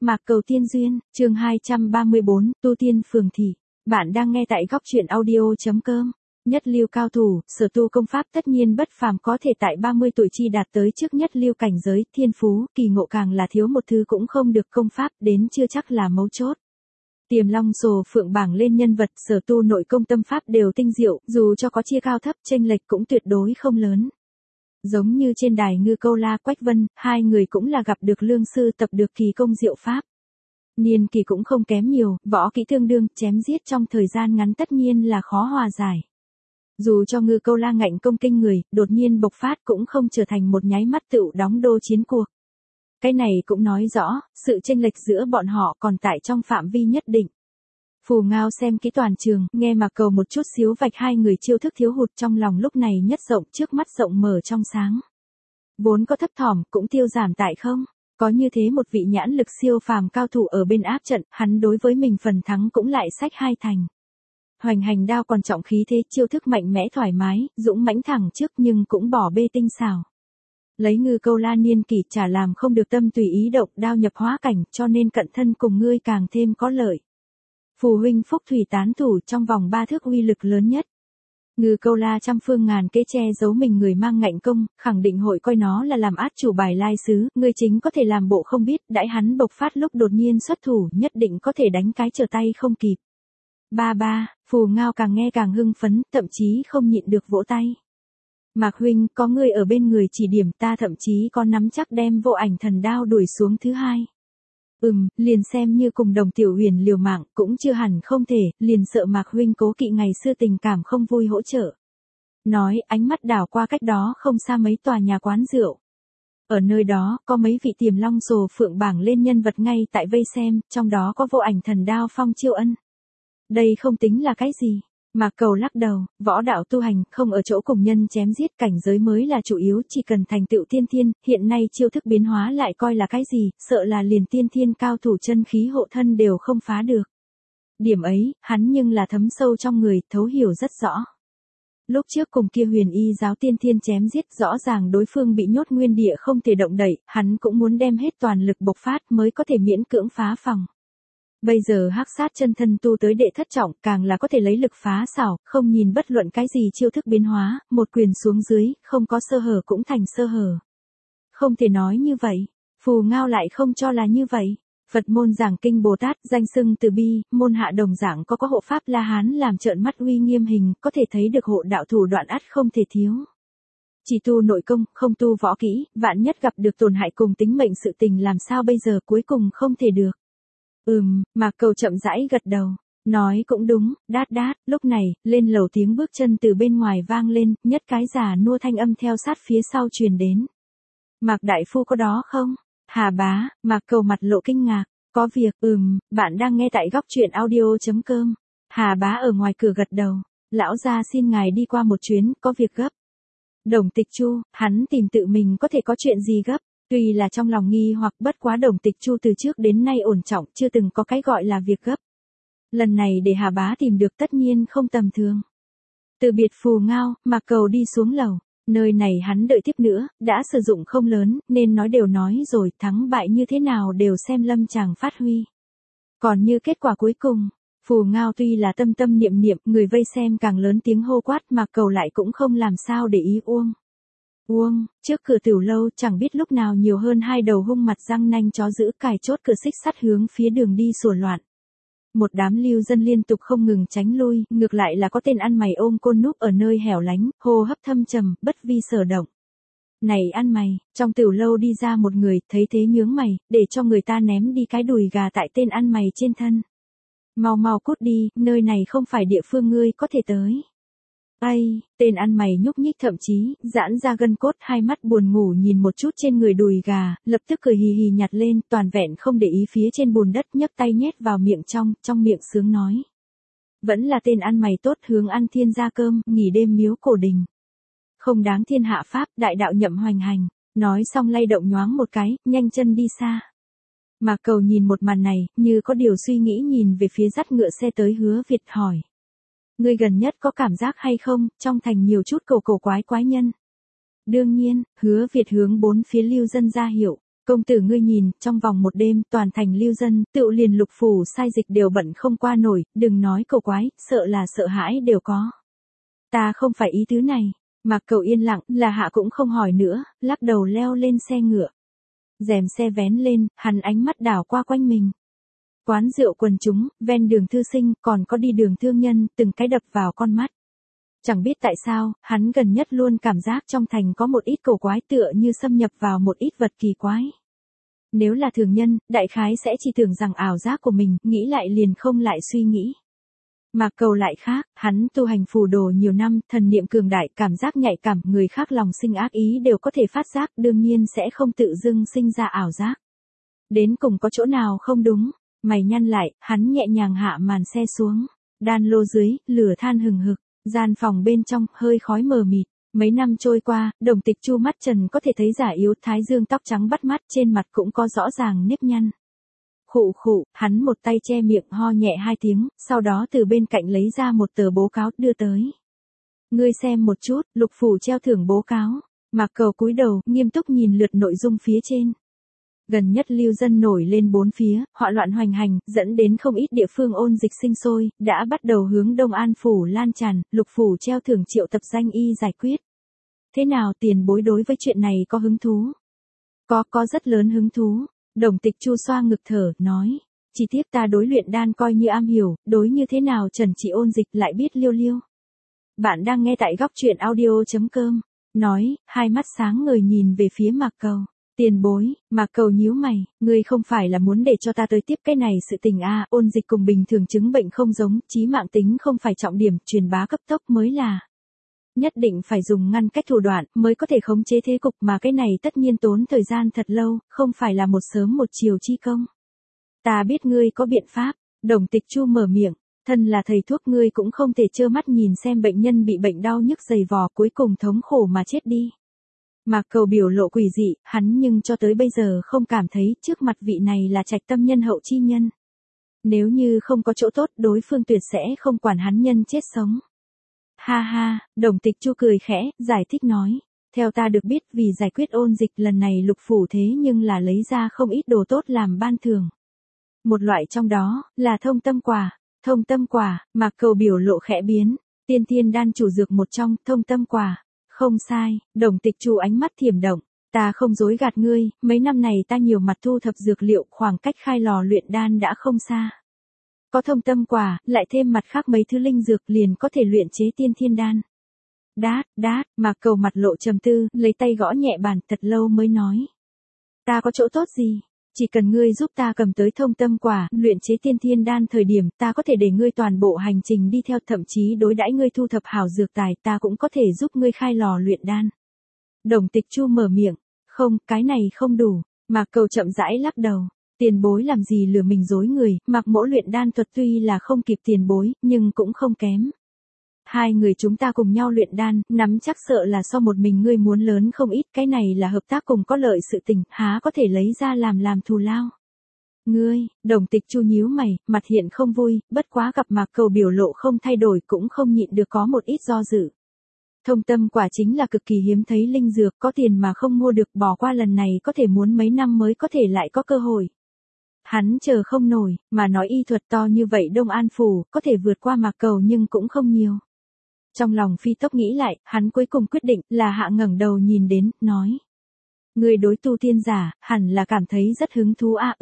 Mạc Cầu Tiên Duyên, chương 234, Tu Tiên Phường Thị. Bạn đang nghe tại góc truyện audio.com. Nhất lưu cao thủ, sở tu công pháp tất nhiên bất phàm, có thể tại 30 tuổi chi đạt tới trước nhất lưu cảnh giới, thiên phú, kỳ ngộ càng là thiếu một thứ cũng không được, công pháp đến chưa chắc là mấu chốt. Tiềm Long Sồ Phượng bảng lên nhân vật sở tu nội công tâm pháp đều tinh diệu, dù cho có chia cao thấp chênh lệch cũng tuyệt đối không lớn. Giống như trên đài Ngư Câu La Quách Vân, hai người cũng là gặp được lương sư tập được kỳ công diệu pháp. Niên kỳ cũng không kém nhiều, võ kỹ tương đương, chém giết trong thời gian ngắn tất nhiên là khó hòa giải. Dù cho Ngư Câu La ngạnh công kinh người, đột nhiên bộc phát cũng không trở thành một nháy mắt tựu đóng đô chiến cuộc. Cái này cũng nói rõ, sự chênh lệch giữa bọn họ còn tại trong phạm vi nhất định. Phù Ngao xem kỹ toàn trường, nghe Mạc Cầu một chút xíu vạch hai người chiêu thức thiếu hụt, trong lòng lúc này nhất rộng, trước mắt rộng mở trong sáng. Vốn có thấp thỏm, cũng tiêu giảm tại không. Có như thế một vị nhãn lực siêu phàm cao thủ ở bên áp trận, hắn đối với mình phần thắng cũng lại sách hai thành. Hoành hành đao còn trọng khí thế, chiêu thức mạnh mẽ thoải mái, dũng mãnh thẳng trước nhưng cũng bỏ bê tinh xảo. Lấy Ngư Câu La niên kỷ chả làm không được tâm tùy ý động, đao nhập hóa cảnh, cho nên cận thân cùng ngươi càng thêm có lợi. Phù huynh phúc thủy tán thủ, trong vòng 3 thước uy lực lớn nhất. Ngư Câu La trăm phương ngàn kế che giấu mình người mang ngạnh công, khẳng định hội coi nó là làm át chủ bài lai sứ, ngươi chính có thể làm bộ không biết, đãi hắn bộc phát lúc đột nhiên xuất thủ, nhất định có thể đánh cái trở tay không kịp. Ba, Phù Ngao càng nghe càng hưng phấn, thậm chí không nhịn được vỗ tay. Mạc huynh, có người ở bên người chỉ điểm, ta thậm chí có nắm chắc đem Vô Ảnh Thần Đao đuổi xuống thứ hai. Liền xem như cùng Đồng Tiểu Huyền liều mạng, cũng chưa hẳn không thể, liền sợ Mạc huynh cố kỵ ngày xưa tình cảm không vui hỗ trợ. Nói, ánh mắt đảo qua cách đó không xa mấy tòa nhà quán rượu. Ở nơi đó, có mấy vị Tiềm Long Sồ Phượng bảng lên nhân vật ngay tại vây xem, trong đó có Vô Ảnh Thần Đao Phong Chiêu Ân. Đây không tính là cái gì. Mạc Cầu lắc đầu, võ đạo tu hành, không ở chỗ cùng nhân chém giết, cảnh giới mới là chủ yếu, chỉ cần thành tựu tiên thiên, hiện nay chiêu thức biến hóa lại coi là cái gì, sợ là liền tiên thiên cao thủ chân khí hộ thân đều không phá được. Điểm ấy, hắn nhưng là thấm sâu trong người, thấu hiểu rất rõ. Lúc trước cùng kia Huyền Y giáo tiên thiên chém giết, rõ ràng đối phương bị nhốt nguyên địa không thể động đậy, hắn cũng muốn đem hết toàn lực bộc phát mới có thể miễn cưỡng phá phòng. Bây giờ hắc sát chân thân tu tới đệ thất trọng, càng là có thể lấy lực phá xảo, không nhìn bất luận cái gì chiêu thức biến hóa, một quyền xuống dưới, không có sơ hở cũng thành sơ hở. Không thể nói như vậy, Phù Ngao lại không cho là như vậy. Phật môn giảng kinh Bồ Tát, danh xưng từ bi, môn hạ đồng dạng có hộ pháp La Hán làm trợn mắt uy nghiêm hình, có thể thấy được hộ đạo thủ đoạn ắt không thể thiếu. Chỉ tu nội công, không tu võ kỹ, vạn nhất gặp được tổn hại cùng tính mệnh sự tình làm sao bây giờ, cuối cùng không thể được. Mạc Cầu chậm rãi gật đầu. Nói cũng đúng, đát, lúc này, lên lầu tiếng bước chân từ bên ngoài vang lên, nhất cái già nua thanh âm theo sát phía sau truyền đến. Mạc đại phu có đó không? Hà bá, Mạc Cầu mặt lộ kinh ngạc. Có việc, bạn đang nghe tại góc truyện audio.com. Hà bá ở ngoài cửa gật đầu. Lão gia xin ngài đi qua một chuyến, có việc gấp. Đồng Tịch Chu, hắn tìm tự mình có thể có chuyện gì gấp. Tuy là trong lòng nghi hoặc, bất quá Đồng Tịch Chu từ trước đến nay ổn trọng, chưa từng có cái gọi là việc gấp. Lần này để Hà bá tìm được tất nhiên không tầm thường. Từ biệt Phù Ngao, Mạc Cầu đi xuống lầu. Nơi này hắn đợi tiếp nữa, đã sử dụng không lớn, nên nói đều nói rồi, thắng bại như thế nào đều xem lâm chàng phát huy. Còn như kết quả cuối cùng, Phù Ngao tuy là tâm tâm niệm niệm, người vây xem càng lớn tiếng hô quát, Mạc Cầu lại cũng không làm sao để ý. Trước cửa tiểu lâu chẳng biết lúc nào nhiều hơn hai đầu hung mặt răng nanh chó giữ cài chốt cửa xích sắt hướng phía đường đi sủa loạn. Một đám lưu dân liên tục không ngừng tránh lui, ngược lại là có tên ăn mày ôm côn núp ở nơi hẻo lánh, hô hấp thâm trầm, bất vi sở động. Này ăn mày, trong tiểu lâu đi ra một người, thấy thế nhướng mày, để cho người ta ném đi cái đùi gà tại tên ăn mày trên thân. Mau cút đi, nơi này không phải địa phương ngươi có thể tới. Tên ăn mày nhúc nhích thậm chí, giãn ra gân cốt, hai mắt buồn ngủ nhìn một chút trên người đùi gà, lập tức cười hì hì nhặt lên, toàn vẹn không để ý phía trên bùn đất, nhấc tay nhét vào miệng trong miệng sướng nói. Vẫn là tên ăn mày tốt, hướng ăn thiên gia cơm, nghỉ đêm miếu cổ đình. Không đáng thiên hạ pháp, đại đạo nhậm hoành hành, nói xong lay động nhoáng một cái, nhanh chân đi xa. Mạc Cầu nhìn một màn này, như có điều suy nghĩ nhìn về phía dắt ngựa xe tới Hứa Việt hỏi. Ngươi gần nhất có cảm giác hay không, trong thành nhiều chút cổ quái nhân. Đương nhiên, Hứa Việt hướng bốn phía lưu dân ra hiệu. Công tử ngươi nhìn, trong vòng một đêm, toàn thành lưu dân, tựu liền Lục phủ sai dịch đều bận không qua nổi, đừng nói cầu quái, sợ là sợ hãi đều có. Ta không phải ý tứ này. Mạc Cầu yên lặng, là hạ cũng không hỏi nữa, lắc đầu leo lên xe ngựa. Rèm xe vén lên, hắn ánh mắt đảo qua quanh mình. Quán rượu quần chúng, ven đường thư sinh, còn có đi đường thương nhân, từng cái đập vào con mắt. Chẳng biết tại sao, hắn gần nhất luôn cảm giác trong thành có một ít cổ quái tựa như xâm nhập vào một ít vật kỳ quái. Nếu là thường nhân, đại khái sẽ chỉ tưởng rằng ảo giác của mình, nghĩ lại liền không lại suy nghĩ. Mạc Cầu lại khác, hắn tu hành phù đồ nhiều năm, thần niệm cường đại, cảm giác nhạy cảm, người khác lòng sinh ác ý đều có thể phát giác, đương nhiên sẽ không tự dưng sinh ra ảo giác. Đến cùng có chỗ nào không đúng, mày nhăn lại, hắn nhẹ nhàng hạ màn xe xuống, đan lô dưới, lửa than hừng hực, gian phòng bên trong, hơi khói mờ mịt. Mấy năm trôi qua, Đồng Tịch Chu mắt trần có thể thấy giả yếu, thái dương tóc trắng bắt mắt, trên mặt cũng có rõ ràng nếp nhăn. Khụ khụ, hắn một tay che miệng ho nhẹ 2 tiếng, sau đó từ bên cạnh lấy ra một tờ bố cáo đưa tới. Ngươi xem một chút, Lục phủ treo thưởng bố cáo. Mạc Cầu cúi đầu, nghiêm túc nhìn lượt nội dung phía trên. Gần nhất lưu dân nổi lên bốn phía, họa loạn hoành hành, dẫn đến không ít địa phương ôn dịch sinh sôi, đã bắt đầu hướng Đông An phủ lan tràn, Lục phủ treo thưởng triệu tập danh y giải quyết. Thế nào tiền bối đối với chuyện này có hứng thú? Có rất lớn hứng thú. Đồng Tịch Chu xoa ngực thở, nói. Chỉ tiếc ta đối luyện đan coi như am hiểu, đối như thế nào trần trị ôn dịch lại biết liêu liêu. Bạn đang nghe tại góc truyện audio.com. Nói, hai mắt sáng ngời nhìn về phía Mạc Cầu. Tiền bối, Mạc Cầu nhíu mày, ngươi không phải là muốn để cho ta tới tiếp cái này sự tình a? Ôn dịch cùng bình thường chứng bệnh không giống, chí mạng tính không phải trọng điểm, truyền bá cấp tốc mới là. Nhất định phải dùng ngăn cách thủ đoạn mới có thể khống chế thế cục, mà cái này tất nhiên tốn thời gian thật lâu, không phải là một sớm một chiều chi công. Ta biết ngươi có biện pháp. Đồng Tịch Chu mở miệng, thân là thầy thuốc ngươi cũng không thể trơ mắt nhìn xem bệnh nhân bị bệnh đau nhức dày vò cuối cùng thống khổ mà chết đi. Mạc Cầu biểu lộ quỷ dị, hắn nhưng cho tới bây giờ không cảm thấy trước mặt vị này là trạch tâm nhân hậu chi nhân. Nếu như không có chỗ tốt, đối phương tuyệt sẽ không quản hắn nhân chết sống. Ha ha, Đồng Tịch Chu cười khẽ, giải thích nói. Theo ta được biết, vì giải quyết ôn dịch lần này Lục phủ thế nhưng là lấy ra không ít đồ tốt làm ban thưởng. Một loại trong đó, là thông tâm quả. Thông tâm quả, Mạc Cầu biểu lộ khẽ biến. Tiên thiên đan chủ dược một trong, thông tâm quả. Không sai, Đồng Tịch Chu ánh mắt thiểm động. Ta không dối gạt ngươi, mấy năm này ta nhiều mặt thu thập dược liệu, khoảng cách khai lò luyện đan đã không xa. Có thông tâm quả, lại thêm mặt khác mấy thứ linh dược liền có thể luyện chế tiên thiên đan. Đát, Mạc Cầu mặt lộ trầm tư, lấy tay gõ nhẹ bàn thật lâu mới nói. Ta có chỗ tốt gì? Chỉ cần ngươi giúp ta cầm tới thông tâm quả, luyện chế tiên thiên đan thời điểm, ta có thể để ngươi toàn bộ hành trình đi theo, thậm chí đối đãi ngươi thu thập hảo dược tài, ta cũng có thể giúp ngươi khai lò luyện đan. Đồng Tịch Chu mở miệng, không, cái này không đủ. Mạc Cầu chậm rãi lắc đầu. Tiền bối làm gì lừa mình dối người, Mạc mỗ luyện đan thuật tuy là không kịp tiền bối, nhưng cũng không kém. Hai người chúng ta cùng nhau luyện đan, nắm chắc sợ là so một mình ngươi muốn lớn không ít, cái này là hợp tác cùng có lợi sự tình, há có thể lấy ra làm thù lao. Ngươi, Đồng Tịch Chu nhíu mày, mặt hiện không vui, bất quá gặp Mạc Cầu biểu lộ không thay đổi cũng không nhịn được có một ít do dự. Thông tâm quả chính là cực kỳ hiếm thấy linh dược, có tiền mà không mua được, bỏ qua lần này có thể muốn mấy năm mới có thể lại có cơ hội. Hắn chờ không nổi, mà nói y thuật to như vậy Đông An phủ, có thể vượt qua Mạc Cầu nhưng cũng không nhiều. Trong lòng phi tốc nghĩ lại, hắn cuối cùng quyết định là hạ ngẩng đầu nhìn đến, nói. Người đối tu tiên giả, hẳn là cảm thấy rất hứng thú a.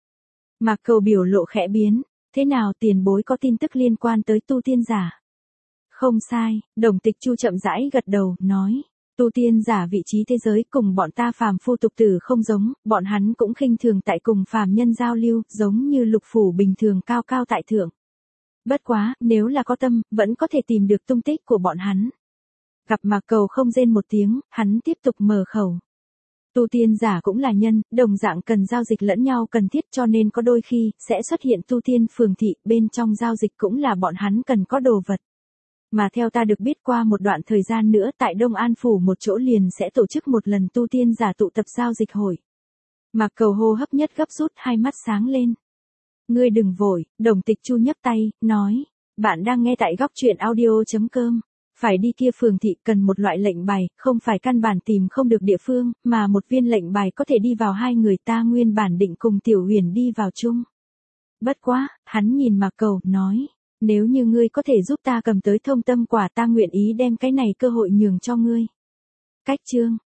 Mạc Cầu biểu lộ khẽ biến, thế nào tiền bối có tin tức liên quan tới tu tiên giả? Không sai, Đồng Tịch Chu chậm rãi gật đầu, nói. Tu tiên giả vị trí thế giới cùng bọn ta phàm phu tục tử không giống, bọn hắn cũng khinh thường tại cùng phàm nhân giao lưu, giống như Lục phủ bình thường cao cao tại thượng. Bất quá, nếu là có tâm, vẫn có thể tìm được tung tích của bọn hắn. Gặp Mạc Cầu không rên một tiếng, hắn tiếp tục mở khẩu. Tu tiên giả cũng là nhân, đồng dạng cần giao dịch lẫn nhau cần thiết, cho nên có đôi khi, sẽ xuất hiện tu tiên phường thị, bên trong giao dịch cũng là bọn hắn cần có đồ vật. Mà theo ta được biết, qua một đoạn thời gian nữa tại Đông An phủ một chỗ liền sẽ tổ chức một lần tu tiên giả tụ tập giao dịch hội. Mạc Cầu hô hấp nhất gấp rút, hai mắt sáng lên. Ngươi đừng vội, Đồng Tịch Chu nhấc tay, nói. Bạn đang nghe tại góc truyện audio.com. Phải đi kia phường thị cần một loại lệnh bài, không phải căn bản tìm không được địa phương, mà một viên lệnh bài có thể đi vào hai người ta nguyên bản định cùng Tiểu Huyền đi vào chung. Bất quá, hắn nhìn Mạc Cầu, nói, nếu như ngươi có thể giúp ta cầm tới thông tâm quả ta nguyện ý đem cái này cơ hội nhường cho ngươi. Cách chương